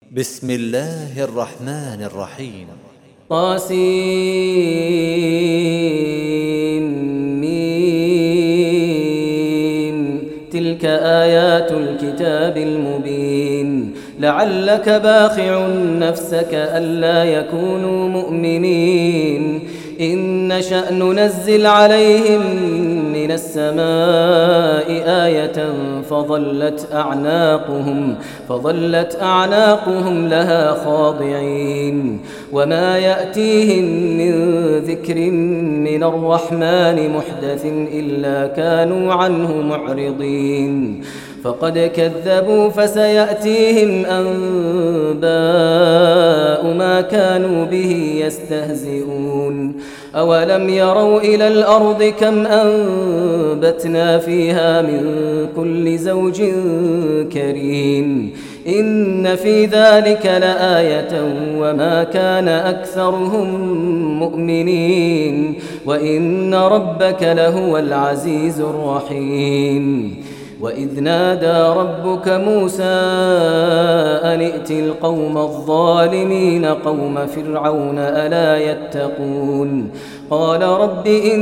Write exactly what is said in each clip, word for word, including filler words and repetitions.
بسم الله الرحمن الرحيم. طاسيم. تلك آيات الكتاب المبين. لعلك باخع نفسك ألا يكونوا مؤمنين إن نشأ ننزل عليهم من السماء آية فظلت أعناقهم فظلت أعناقهم لها خاضعين وما يأتيهم من ذكر من الرحمن محدث إلا كانوا عنه معرضين فقد كذبوا فسيأتيهم أنباء ما كانوا به يستهزئون أولم يروا إلى الأرض كم أنبتنا فيها من كل زوج كريم إن في ذلك لآية وما كان أكثرهم مؤمنين وإن ربك لهو العزيز الرحيم وإذ نادى ربك موسى أن ائت القوم الظالمين قوم فرعون ألا يتقون قال رب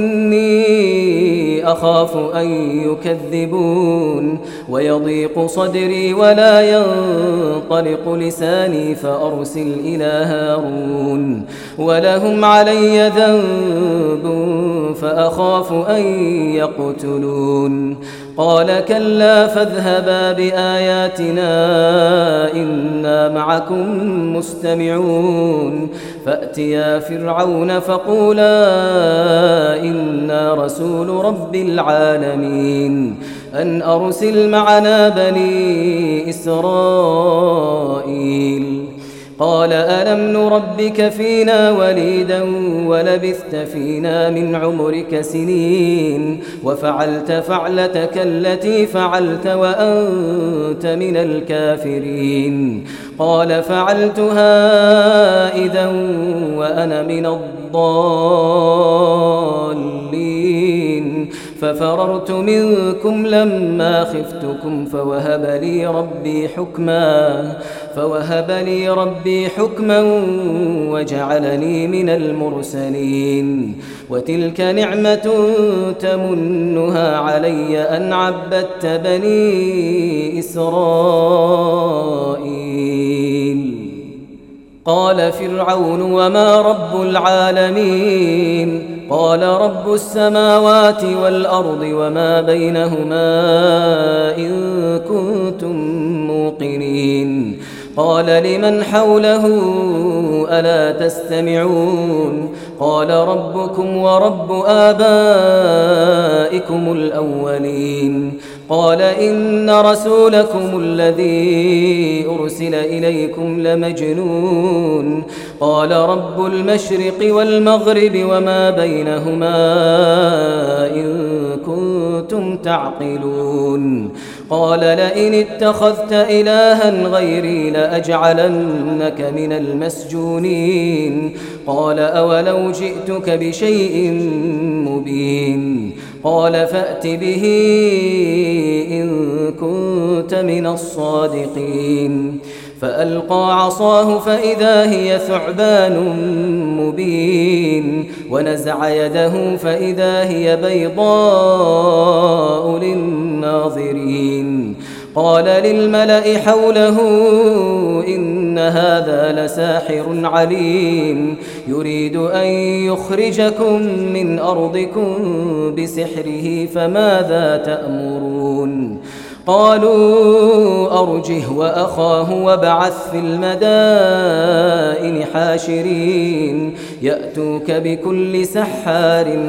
إني أخاف أن يكذبون ويضيق صدري ولا ينطلق لساني فأرسل إلى هارون ولهم علي ذنب فأخاف أن يقتلون قال كلا فاذهبا بآياتنا إنا معكم مستمعون فأتيا فرعون فقولا إنا رسول رب العالمين أن أرسل معنا بني إسرائيل قال ألم نربك فينا وليدا ولبثت فينا من عمرك سنين وفعلت فعلتك التي فعلت وأنت من الكافرين قال فعلتها إذا وأنا من الضالين ففررت منكم لما خفتكم فوهب لي ربي حكما فوهب لي ربي حكما وجعلني من المرسلين وتلك نعمة تمنها علي أن عبدت بني إسرائيل قال فرعون وما رب العالمين قال رب السماوات والأرض وما بينهما إن كنتم موقنين قال لمن حوله ألا تستمعون قال ربكم ورب آبائكم الأولين قال إن رسولكم الذي أرسل إليكم لمجنون قال رب المشرق والمغرب وما بينهما إن كنتم تعقلون قال لئن اتخذت إلها غيري لأجعلنك من المسجونين قال أولو جئتك بشيء مبين قال فأت به إن كنت من الصادقين فألقى عصاه فإذا هي ثعبان مبين ونزع يده فإذا هي بيضاء للناظرين قال للملأ حوله إن هذا لساحر عليم يريد أن يخرجكم من أرضكم بسحره فماذا تأمرون قالوا أرجه وأخاه وابعث في المدائن حاشرين يأتوك بكل سحار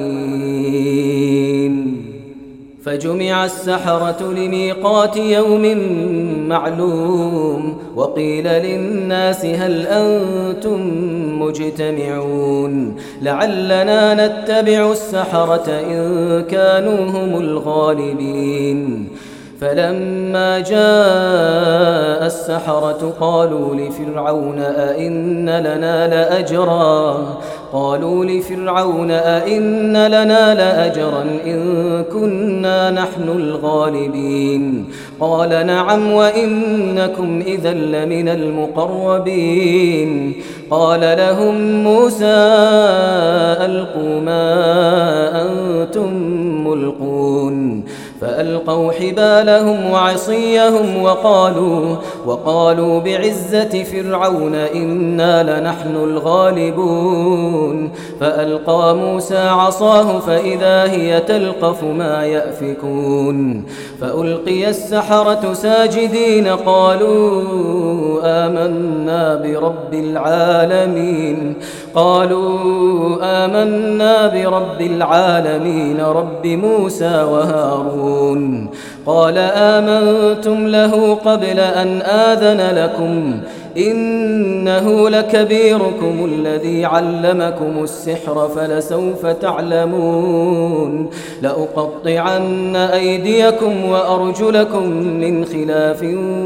عليم فجمع السحرة لميقات يوم معلوم وقيل للناس هل أنتم مجتمعون لعلنا نتبع السحرة إن كانوا هم الغالبين فلما جاء السحرة قالوا لفرعون أئن لنا لأجرا قالوا لفرعون أئن لنا لأجرا إن كنا نحن الغالبين قال نعم وإنكم إذا لمن المقربين قال لهم موسى ألقوا ما أنتم ملقون فألقوا حبالهم وعصيهم وقالوا, وقالوا بعزة فرعون إنا لنحن الغالبون فألقى موسى عصاه فإذا هي تلقف ما يأفكون فألقي السحرة ساجدين قالوا آمنا برب العالمين قالوا آمنا برب العالمين رب موسى وهارون قال آمنتم له قبل أن آذن لكم إنه لكبيركم الذي علمكم السحر فلسوف تعلمون لأقطعن أيديكم وأرجلكم من خلاف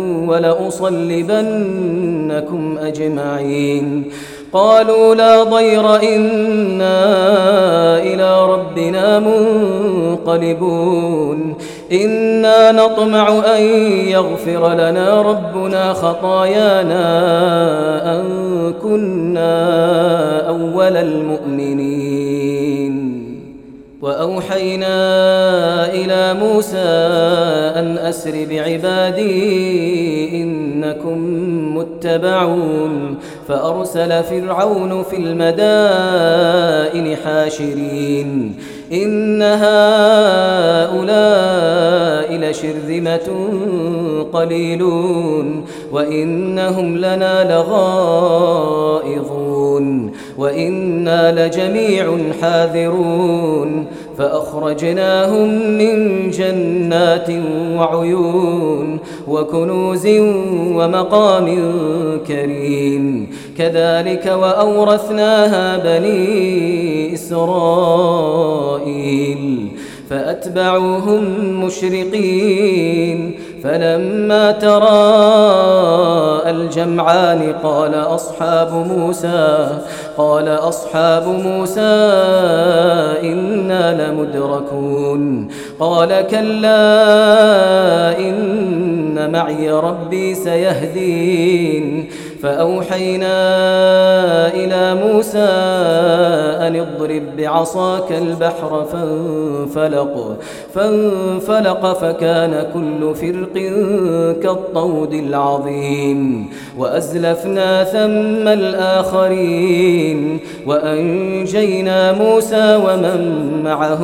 ولأصلبنكم أجمعين قالوا لا ضير إنا إلى ربنا منقلبون إنا نطمع أن يغفر لنا ربنا خطايانا أن كنا أول المؤمنين وأوحينا إلى موسى أن أسر بعبادي إنكم متبعون فأرسل فرعون في المدائن حاشرين إن هؤلاء لشرذمة قليلون وإنهم لنا لغائظون وإنا لجميع حاذرون فأخرجناهم من جنات وعيون وكنوز ومقام كريم كذلك وأورثناها بني إسرائيل فأتبعوهم مشرقين فلما تراءى الجمعان قال أصحاب موسى قال أصحاب موسى إنا لمدركون قال كلا إن معي ربي سيهدين فأوحينا إلى موسى أن اضرب بعصاك البحر فانفلق فانفلق فكان كل فرق كالطود العظيم وأزلفنا ثم الآخرين وأنجينا موسى ومن معه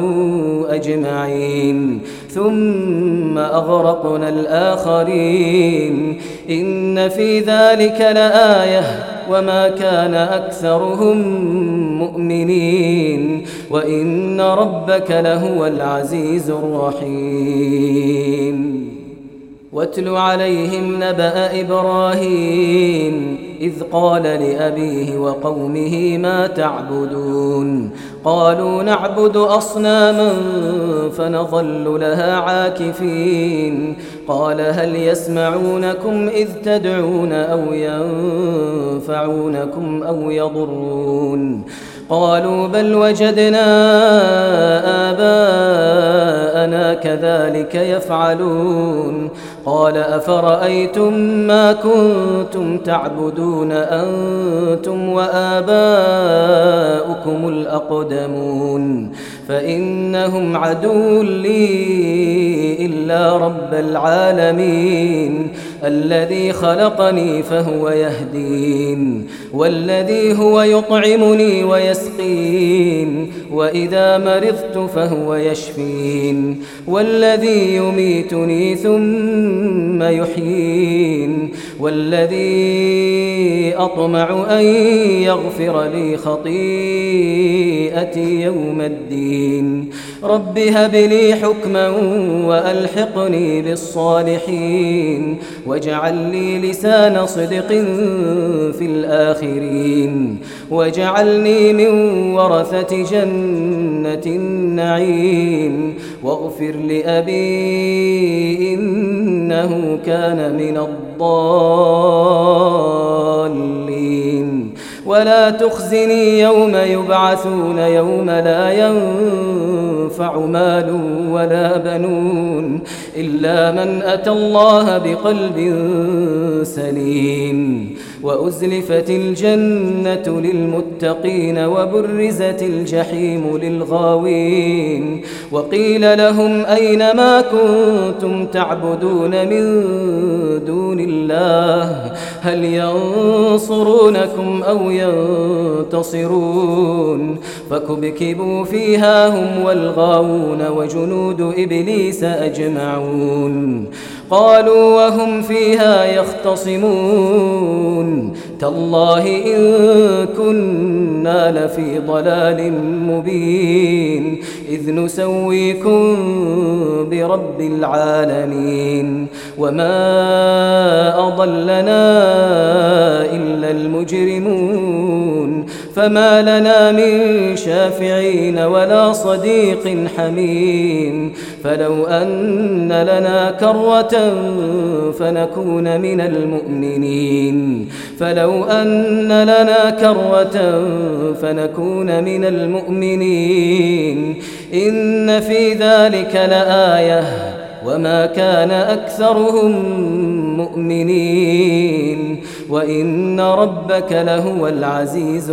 أجمعين ثم أغرقنا الآخرين إن في ذلك لآية وما كان أكثرهم مؤمنين وإن ربك لهو العزيز الرحيم واتل عليهم نبأ إبراهيم إذ قال لأبيه وقومه ما تعبدون قالوا نعبد أصناما فنظل لها عاكفين قال هل يسمعونكم إذ تدعون أو ينفعونكم أو يضرون قالوا بل وجدنا آباءنا كذلك يفعلون قال أفرأيتم ما كنتم تعبدون أنتم وآباؤكم الأقدمون فإنهم عدو لي إلا رب العالمين الذي خلقني فهو يهدين والذي هو يطعمني ويسقين وإذا مرضت فهو يشفين والذي يميتني ثم يحيين والذي أطمع أن يغفر لي خطيئتي يوم الدين رب هب لي حكما وألحقني بالصالحين واجعل لي لسان صدق في الآخرين واجعلني من ورثة جنة النعيم واغفر لأبي إنه كان من الضالين ولا تخزني يوم يبعثون يوم لا ينفع مال ولا بنون إلا من أتى الله بقلب سليم وأزلفت الجنة للمتقين وبرزت الجحيم للغاوين وقيل لهم أين ما كنتم تعبدون من دون الله هل ينصرونكم أو ينتصرون فكبكبوا فيها هم والغاوون وجنود إبليس أجمعون قالوا وهم فيها يختصمون تالله إن كنا لفي ضلال مبين إذ نسويكم برب العالمين وما أضلنا إلا المجرمون فما لنا من شافعين ولا صديق حميم فلو أن لنا كرة فنكون من المؤمنين فلو أن لنا كرة فنكون من المؤمنين إن في ذلك لآية وما كان أكثرهم مؤمنين وإن ربك لهو العزيز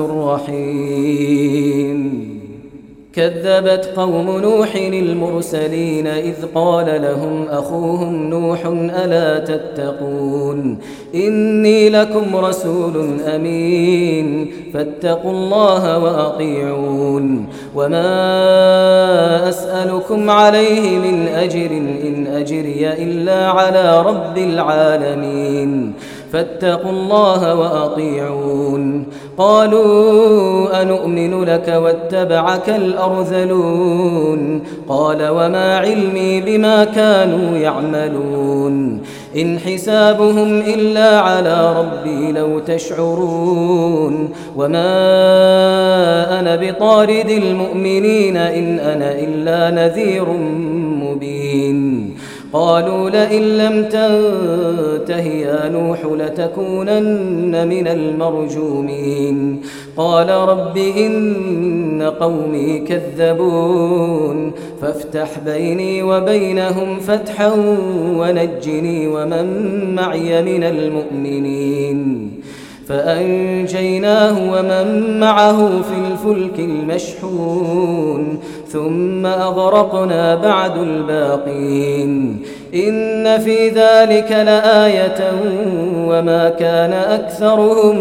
الرحيم كذبت قوم نوح المرسلين إذ قال لهم أخوهم نوح ألا تتقون إني لكم رسول أمين فاتقوا الله وأطيعون وما أسألكم عليه من أجر إن أجري إلا على رب العالمين فاتقوا الله وأطيعون قالوا أنؤمن لك واتبعك الأرذلون قال وما علمي بما كانوا يعملون إن حسابهم إلا على ربي لو تشعرون وما أنا بطارد المؤمنين إن أنا إلا نذير مبين قالوا لئن لم تنته يا نوح لتكونن من المرجومين قال رب إن قومي كذبون فافتح بيني وبينهم فتحا ونجني ومن معي من المؤمنين فأنجيناه ومن معه في الفلك المشحون ثم أغرقنا بعد الباقين إن في ذلك لآية وما كان أكثرهم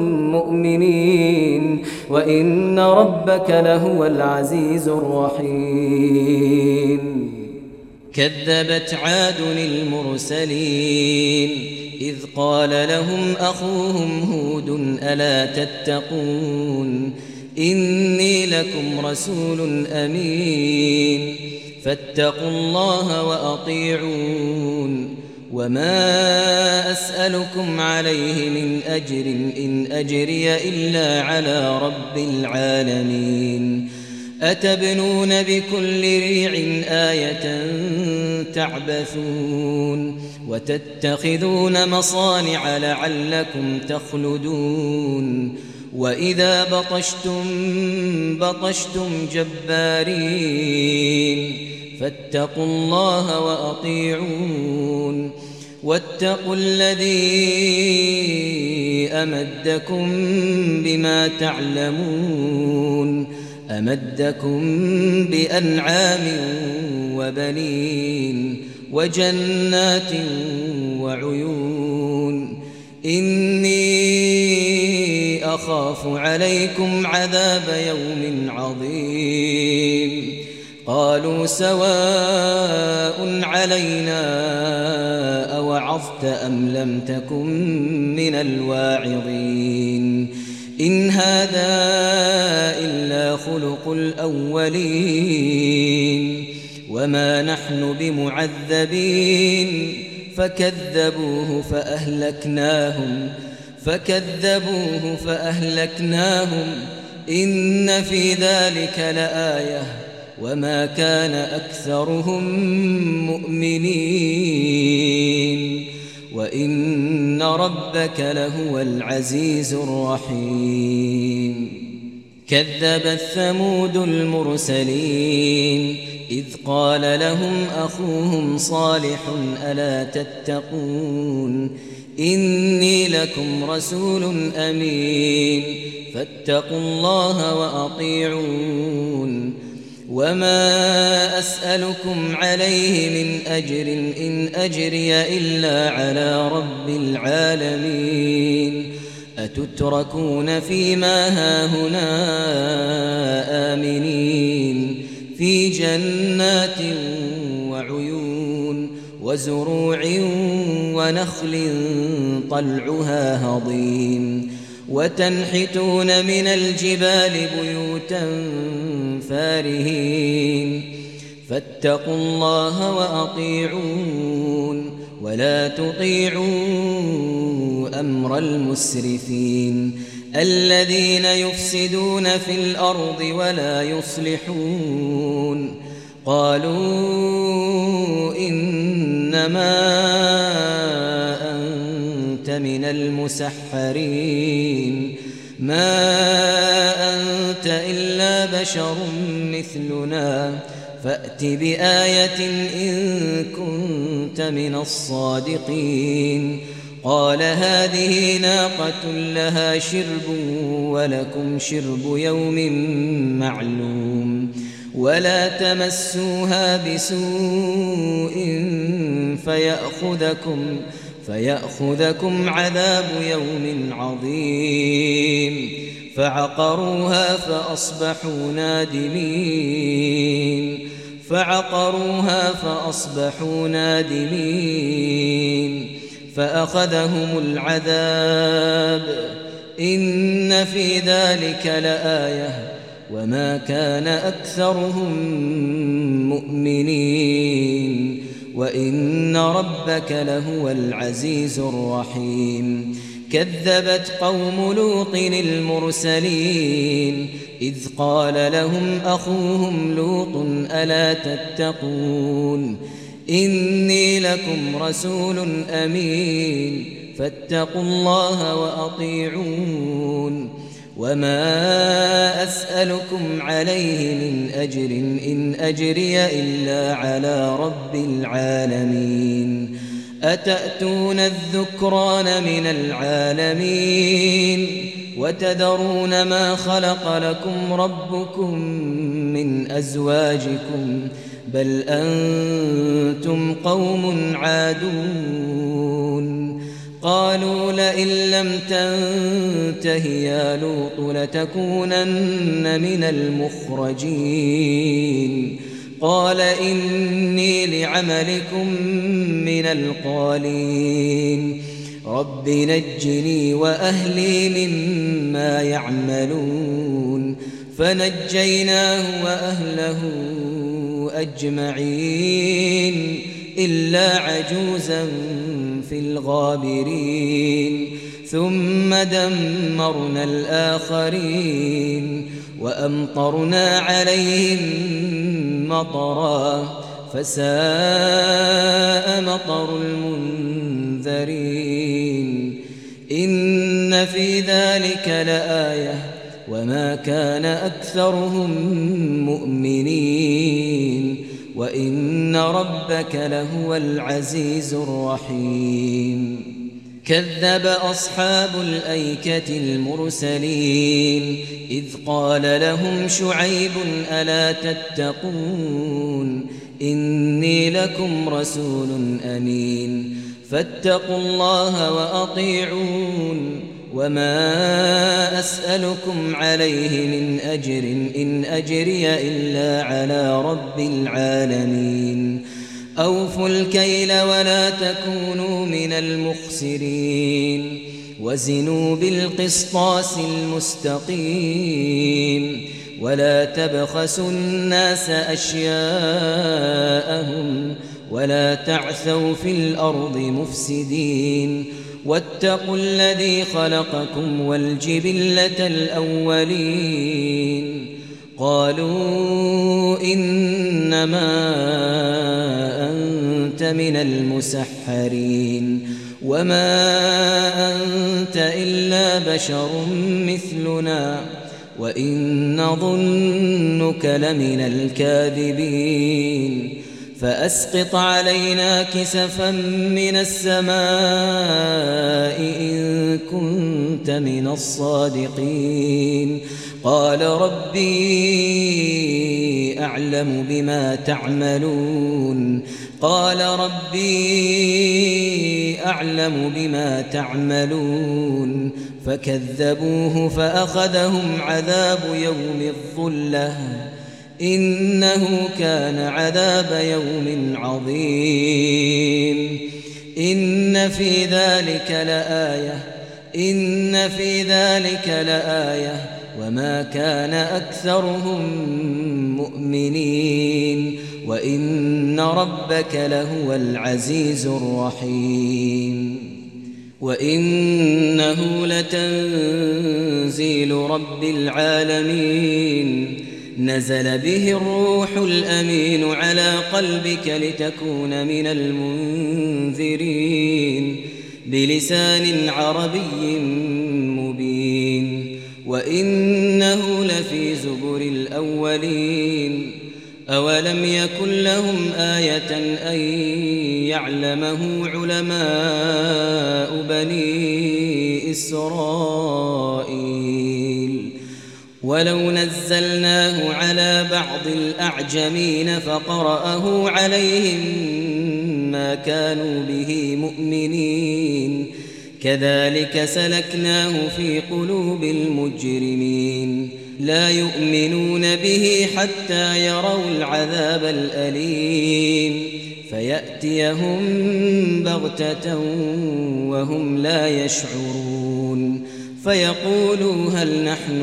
مؤمنين وإن ربك لهو العزيز الرحيم كذبت عاد المرسلين إذ قال لهم أخوهم هود ألا تتقون إني لكم رسول أمين فاتقوا الله وأطيعون وما أسألكم عليه من أجر إن أجري إلا على رب العالمين أتبنون بكل ريع آية تعبثون وتتخذون مصانع لعلكم تخلدون وإذا بطشتم بطشتم جبارين فاتقوا الله وأطيعون واتقوا الذي أمدكم بما تعلمون أمدكم بأنعام وبنين وجنات وعيون إني أخاف عليكم عذاب يوم عظيم قالوا سواء علينا أوعظت أم لم تكن من الواعظين إن هذا إلا خلق الأولين وما نحن بمعذبين فكذبوه فأهلكناهم فكذبوه فأهلكناهم إن في ذلك لآية وما كان أكثرهم مؤمنين وإن ربك لهو العزيز الرحيم كذبت ثمود المرسلين إذ قال لهم أخوهم صالح ألا تتقون إني لكم رسول أمين فاتقوا الله وأطيعون وما أسألكم عليه من أجر إن أجري إلا على رب العالمين أتتركون فيما هاهنا آمنين في جنات وعيون وزروع ونخل طلعها هضيم وتنحتون من الجبال بيوتا فارهين فاتقوا الله وأطيعون ولا تطيعوا أمر المسرفين الذين يفسدون في الأرض ولا يصلحون قالوا إنما أنت من المسحرين ما أنت إلا بشر مثلنا فأت بآية إن كنت من الصادقين قال هذه ناقة لها شرب ولكم شرب يوم معلوم ولا تمسوها بسوء فيأخذكم فيأخذكم عذاب يوم عظيم فعقروها فأصبحوا نادمين فعقروها فأصبحوا نادمين فأخذهم العذاب إن في ذلك لآية وما كان أكثرهم مؤمنين وإن ربك لهو العزيز الرحيم كذبت قوم لوط المرسلين إذ قال لهم أخوهم لوط ألا تتقون إني لكم رسول أمين فاتقوا الله وأطيعون وما أسألكم عليه من أجر إن أجري إلا على رب العالمين أتأتون الذكران من العالمين وتذرون ما خلق لكم ربكم من أزواجكم بل أنتم قوم عادون قالوا لئن لم تنته يا لوط لتكونن من المخرجين قال إني لعملكم من القالين رب نجني وأهلي مما يعملون فنجيناه وأهله أجمعين إلا عجوزا في الغابرين ثم دمرنا الآخرين وأمطرنا عليهم مطرا فساء مطر المنذرين إن في ذلك لآية وما كان أكثرهم مؤمنين وإن ربك لهو العزيز الرحيم كذب أصحاب الأيكة المرسلين إذ قال لهم شعيب ألا تتقون إني لكم رسول أمين فاتقوا الله وأطيعون وما أسألكم عليه من أجر إن أجري إلا على رب العالمين أوفوا الكيل ولا تكونوا من المخسرين وزنوا بالقسطاس المستقيم ولا تبخسوا الناس أشياءهم ولا تعثوا في الأرض مفسدين واتقوا الذي خلقكم والجبلة الأولين قالوا إنما أنت من المسحرين وما أنت إلا بشر مثلنا وإن نظنك لمن الكاذبين فأسقط علينا كسفا من السماء إن كنت من الصادقين قال ربي أعلم بما تعملون قال ربي أعلم بما تعملون فكذبوه فأخذهم عذاب يوم الظلة إنه كان عذاب يوم عظيم إن في ذلك لآية إن في ذلك لآية وما كان أكثرهم مؤمنين وإن ربك لهو العزيز الرحيم وإنه لتنزيل رب العالمين نزل به الروح الأمين على قلبك لتكون من المنذرين بلسان عربي مبين وإنه لفي زبر الأولين أولم يكن لهم آية أن يعلمه علماء بني إسرائيل ولو نزلناه على بعض الأعجمين فقرأه عليهم ما كانوا به مؤمنين كذلك سلكناه في قلوب المجرمين لا يؤمنون به حتى يروا العذاب الأليم فيأتيهم بغتة وهم لا يشعرون فيقولوا هل نحن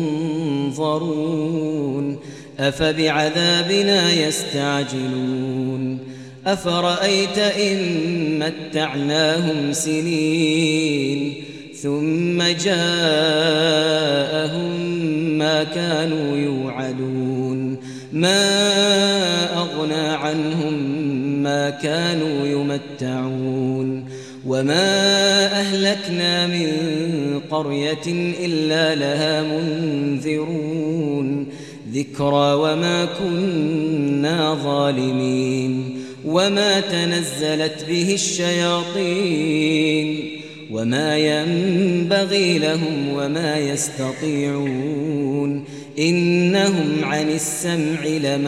منظرون أفبعذابنا يستعجلون أفرأيت إن متعناهم سنين ثم جاءهم ما كانوا يوعدون ما أغنى عنهم ما كانوا يمتعون وما أهلكنا من قرية إلا لها منذرون ذكرى وما كنا ظالمين وما تنزلت به الشياطين وما ينبغي لهم وما يستطيعون إنهم عن السمع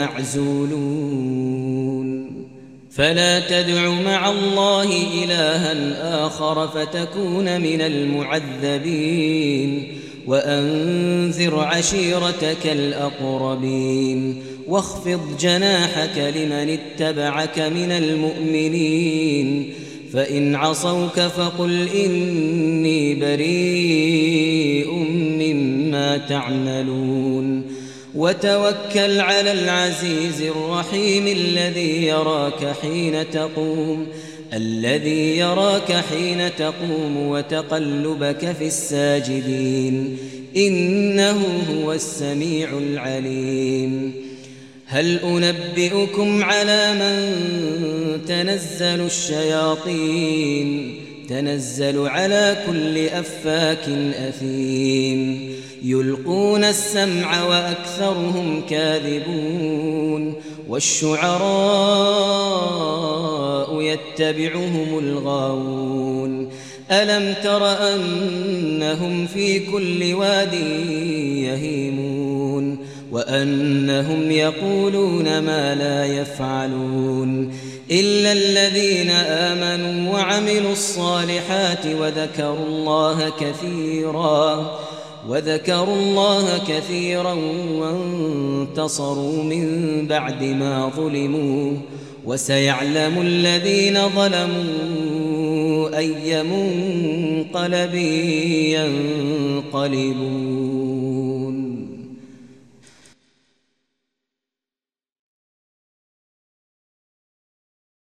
لمعزولون فلا تدع مع الله إلها آخر فتكون من المعذبين وأنذر عشيرتك الأقربين واخفض جناحك لمن اتبعك من المؤمنين فإن عصوك فقل إني بريء مما تعملون وتوكل على العزيز الرحيم الذي يراك حين تقوم الذي يراك حين تقوم وتقلبك في الساجدين إنه هو السميع العليم هل أنبئكم على من تنزل الشياطين تنزل على كل أفاك أثيم يلقون السمع وأكثرهم كاذبون والشعراء يتبعهم الغاوون ألم تر أنهم في كل واد يهيمون وأنهم يقولون ما لا يفعلون إلا الذين آمنوا وعملوا الصالحات وذكروا الله كثيرا وذكروا الله كثيرا وانتصروا من بعد ما ظلموا وسيعلم الذين ظلموا أي منقلب ينقلبون